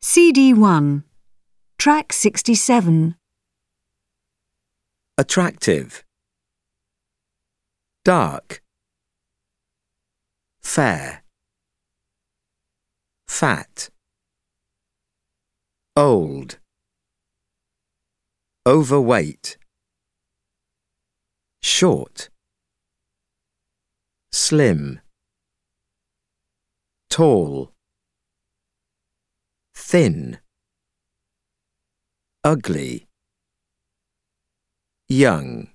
CD1, Track 67. Attractive. Dark. Fair. Fat. Old. Overweight. Short. Slim. Tall. Thin. Ugly. Young.